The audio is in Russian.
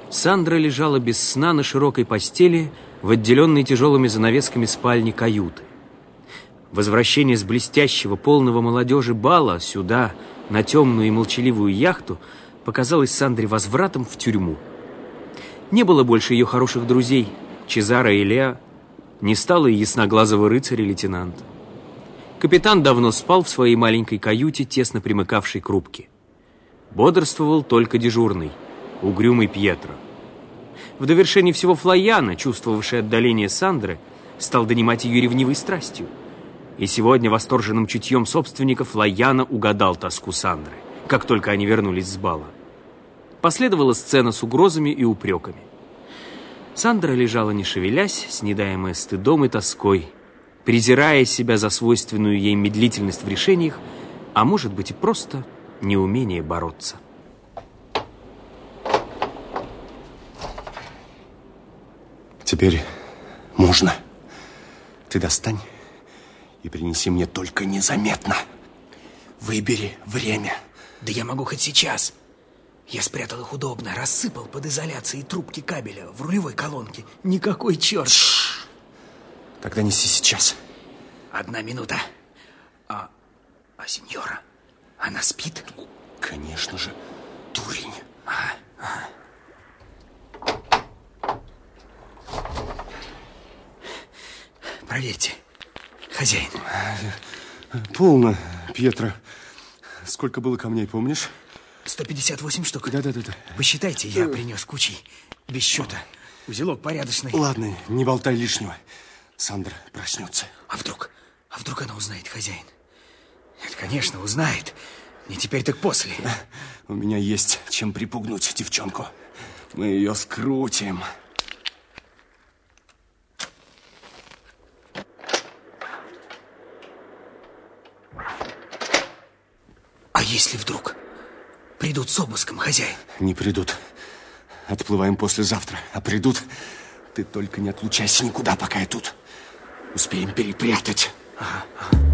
Сандра лежала без сна на широкой постели в отделенной тяжелыми занавесками спальни каюты. Возвращение с блестящего, полного молодежи бала сюда, на темную и молчаливую яхту, показалось Сандре возвратом в тюрьму. Не было больше ее хороших друзей, Чезаро и Лео, не стало и ясноглазого рыцаря-лейтенанта. Капитан давно спал в своей маленькой каюте, тесно примыкавшей к рубке. Бодрствовал только дежурный, угрюмый Пьетро. В довершении всего Флояна, чувствовавший отдаление Сандры, стал донимать ее ревнивой страстью. И сегодня восторженным чутьем собственника Флояна угадал тоску Сандры, как только они вернулись с бала. Последовала сцена с угрозами и упреками. Сандра лежала не шевелясь, снедаемая стыдом и тоской, презирая себя за свойственную ей медлительность в решениях, а может быть и просто неумение бороться. Теперь можно. Ты достань и принеси мне только незаметно. Выбери время. Да я могу хоть сейчас. Я спрятал их удобно, рассыпал под изоляцией трубки кабеля в рулевой колонке. Никакой черт. Тогда неси сейчас. 1 минута. А сеньора, она спит? Конечно же, дурень. Проверьте, хозяин. Полно, Пьетро. Сколько было камней, помнишь? 158 штук. Да. Посчитайте, я принес кучей. Без счета. Узелок порядочный. Ладно, не болтай лишнего. Сандра проснется. А вдруг она узнает, хозяин? Нет, конечно, узнает. Не теперь, так после. У меня есть чем припугнуть девчонку. Мы ее скрутим. А если вдруг придут с обыском, хозяин? Не придут. Отплываем послезавтра. А придут, ты только не отлучайся никуда, пока я тут. Успеем перепрятать. Ага.